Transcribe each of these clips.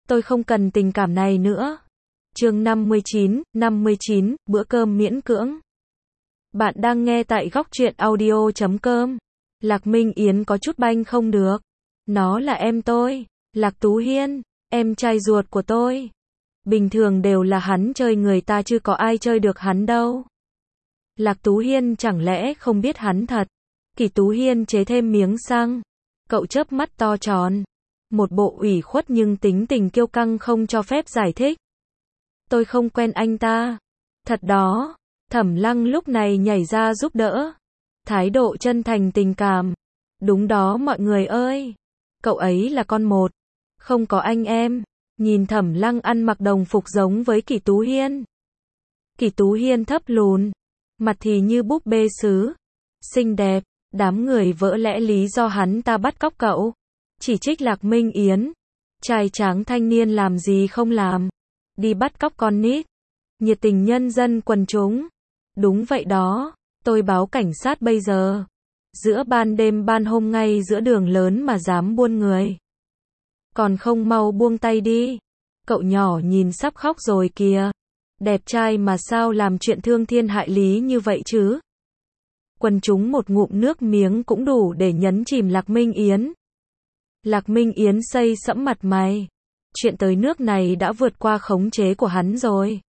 tôi không cần tình cảm này nữa. Chương 59, bữa cơm miễn cưỡng. Bạn đang nghe tại góc truyện audio.com. Lạc Minh Yến có chút banh không được. Nó là em tôi, Lạc Tú Hiên, em trai ruột của tôi. Bình thường đều là hắn chơi người ta chứ có ai chơi được hắn đâu. Lạc Tú Hiên chẳng lẽ không biết hắn thật. Kỷ Tú Hiên chế thêm miếng xăng. Cậu chớp mắt to tròn. Một bộ ủy khuất nhưng tính tình kiêu căng không cho phép giải thích. Tôi không quen anh ta. Thật đó. Thẩm Lăng lúc này nhảy ra giúp đỡ. Thái độ chân thành tình cảm. Đúng đó mọi người ơi. Cậu ấy là con một. Không có anh em. Nhìn Thẩm Lăng ăn mặc đồng phục giống với Kỷ Tú Hiên. Kỷ Tú Hiên thấp lùn. Mặt thì như búp bê sứ. Xinh đẹp. Đám người vỡ lẽ lý do hắn ta bắt cóc cậu. Chỉ trích Lạc Minh Yến. Trai tráng thanh niên làm gì không làm. Đi bắt cóc con nít. Nhiệt tình nhân dân quần chúng. Đúng vậy đó. Tôi báo cảnh sát bây giờ. Giữa ban đêm ban hôm ngay giữa đường lớn mà dám buôn người. Còn không mau buông tay đi. Cậu nhỏ nhìn sắp khóc rồi kìa. Đẹp trai mà sao làm chuyện thương thiên hại lý như vậy chứ. Quần chúng một ngụm nước miếng cũng đủ để nhấn chìm Lạc Minh Yến. Lạc Minh Yến xây sẫm mặt mày. Chuyện tới nước này đã vượt qua khống chế của hắn rồi.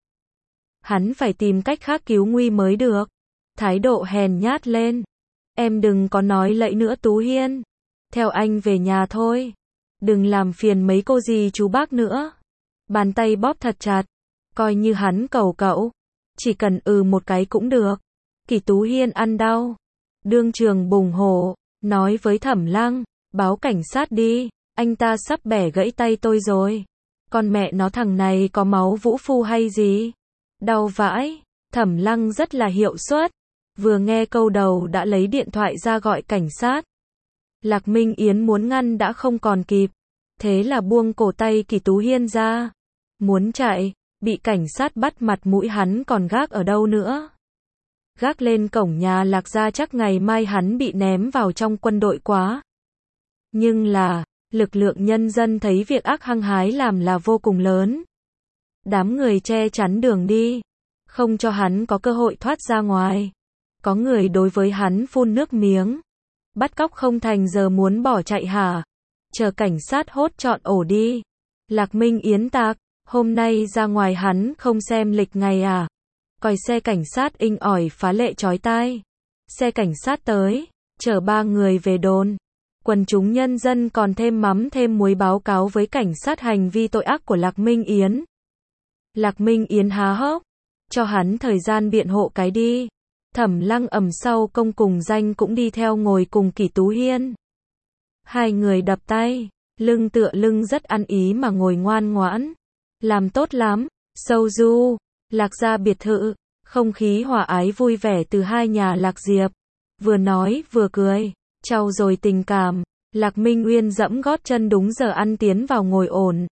Hắn phải tìm cách khác cứu nguy mới được. Thái độ hèn nhát lên. Em đừng có nói lẫy nữa Tú Hiên. Theo anh về nhà thôi. Đừng làm phiền mấy cô dì chú bác nữa. Bàn tay bóp thật chặt. Coi như hắn cầu cậu. Chỉ cần một cái cũng được. Kỷ Tú Hiên ăn đau. Đương trường bùng hổ. Nói với Thẩm Lăng. Báo cảnh sát đi. Anh ta sắp bẻ gãy tay tôi rồi. Con mẹ nó thằng này có máu vũ phu hay gì? Đau vãi. Thẩm Lăng rất là hiệu suất. Vừa nghe câu đầu đã lấy điện thoại ra gọi cảnh sát. Lạc Minh Yến muốn ngăn đã không còn kịp. Thế là buông cổ tay Kỷ Tú Hiên ra. Muốn chạy. Bị cảnh sát bắt mặt mũi hắn còn gác ở đâu nữa. Gác lên cổng nhà Lạc gia chắc ngày mai hắn bị ném vào trong quân đội quá. Nhưng là, lực lượng nhân dân thấy việc ác hăng hái làm là vô cùng lớn. Đám người che chắn đường đi. Không cho hắn có cơ hội thoát ra ngoài. Có người đối với hắn phun nước miếng. Bắt cóc không thành giờ muốn bỏ chạy hả? Chờ cảnh sát hốt trọn ổ đi. Lạc Minh Yến tạc. Hôm nay ra ngoài hắn không xem lịch ngày à? Còi xe cảnh sát inh ỏi phá lệ chói tai. Xe cảnh sát tới. Chở 3 người về đồn. Quần chúng nhân dân còn thêm mắm thêm muối báo cáo với cảnh sát hành vi tội ác của Lạc Minh Yến. Lạc Minh Yến há hốc. Cho hắn thời gian biện hộ cái đi. Thẩm Lăng ầm sau công cùng danh cũng đi theo ngồi cùng Kỷ Tú Hiên. Hai người đập tay, lưng tựa lưng rất ăn ý mà ngồi ngoan ngoãn. Làm tốt lắm, sâu du, Lạc gia biệt thự, không khí hòa ái vui vẻ từ hai nhà Lạc Diệp. Vừa nói vừa cười, trau dồi tình cảm. Lạc Minh Uyên dẫm gót chân đúng giờ ăn tiến vào ngồi ổn.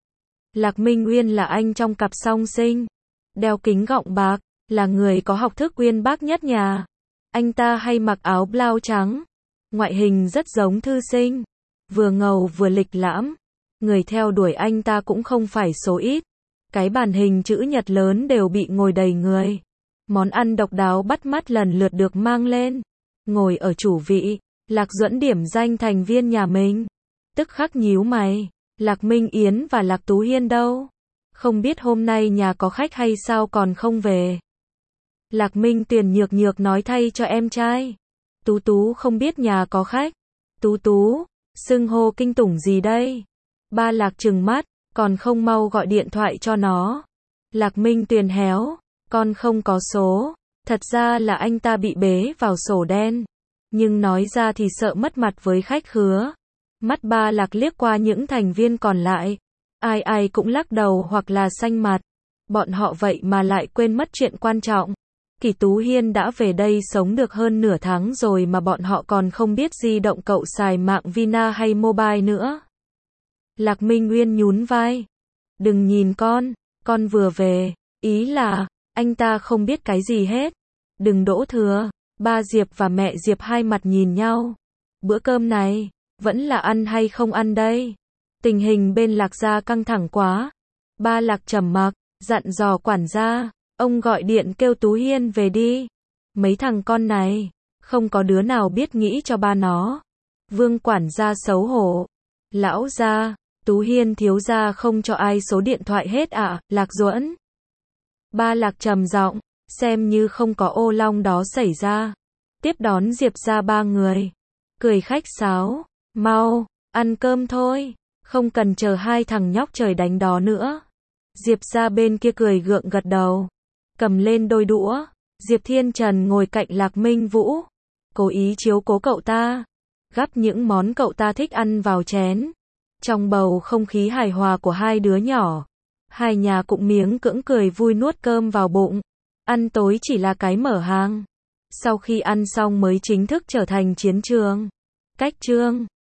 Lạc Minh Uyên là anh trong cặp song sinh. Đeo kính gọng bạc, là người có học thức uyên bác nhất nhà. Anh ta hay mặc áo blau trắng. Ngoại hình rất giống thư sinh. Vừa ngầu vừa lịch lãm. Người theo đuổi anh ta cũng không phải số ít. Cái bàn hình chữ nhật lớn đều bị ngồi đầy người. Món ăn độc đáo bắt mắt lần lượt được mang lên. Ngồi ở chủ vị, Lạc Duẫn điểm danh thành viên nhà mình. Tức khắc nhíu mày. Lạc Minh Yến và Lạc Tú Hiên đâu? Không biết hôm nay nhà có khách hay sao còn không về? Lạc Minh Tuyền nhược nhược nói thay cho em trai. Tú Tú không biết nhà có khách. Tú Tú, xưng hô kinh tủng gì đây? Ba Lạc trừng mắt, còn không mau gọi điện thoại cho nó. Lạc Minh Tuyền héo, con không có số. Thật ra là anh ta bị bế vào sổ đen. Nhưng nói ra thì sợ mất mặt với khách khứa. Mắt ba Lạc liếc qua những thành viên còn lại. Ai ai cũng lắc đầu hoặc là xanh mặt. Bọn họ vậy mà lại quên mất chuyện quan trọng. Kỷ Tú Hiên đã về đây sống được hơn nửa tháng rồi mà bọn họ còn không biết di động cậu xài mạng Vina hay mobile nữa. Lạc Minh Uyên nhún vai. Đừng nhìn con vừa về. Ý là, anh ta không biết cái gì hết. Đừng đổ thừa. Ba Diệp và mẹ Diệp hai mặt nhìn nhau. Bữa cơm này, vẫn là ăn hay không ăn đây? Tình hình bên Lạc gia căng thẳng quá. Ba Lạc trầm mặc, dặn dò quản gia, ông gọi điện kêu Tú Hiên về đi. Mấy thằng con này, không có đứa nào biết nghĩ cho ba nó. Vương quản gia xấu hổ. Lão gia, Tú Hiên thiếu gia không cho ai số điện thoại hết ạ, Lạc Duẫn. Ba Lạc trầm giọng, xem như không có ô long đó xảy ra. Tiếp đón Diệp ra ba người. Cười khách sáo, mau, ăn cơm thôi, không cần chờ hai thằng nhóc trời đánh đó nữa. Diệp ra bên kia cười gượng gật đầu, cầm lên đôi đũa. Diệp Thiên Trần ngồi cạnh Lạc Minh Vũ, cố ý chiếu cố cậu ta, gắp những món cậu ta thích ăn vào chén. Trong bầu không khí hài hòa của hai đứa nhỏ, hai nhà cũng miếng cưỡng cười vui nuốt cơm vào bụng. Ăn tối chỉ là cái mở hàng. Sau khi ăn xong mới chính thức trở thành chiến trường. Cách chương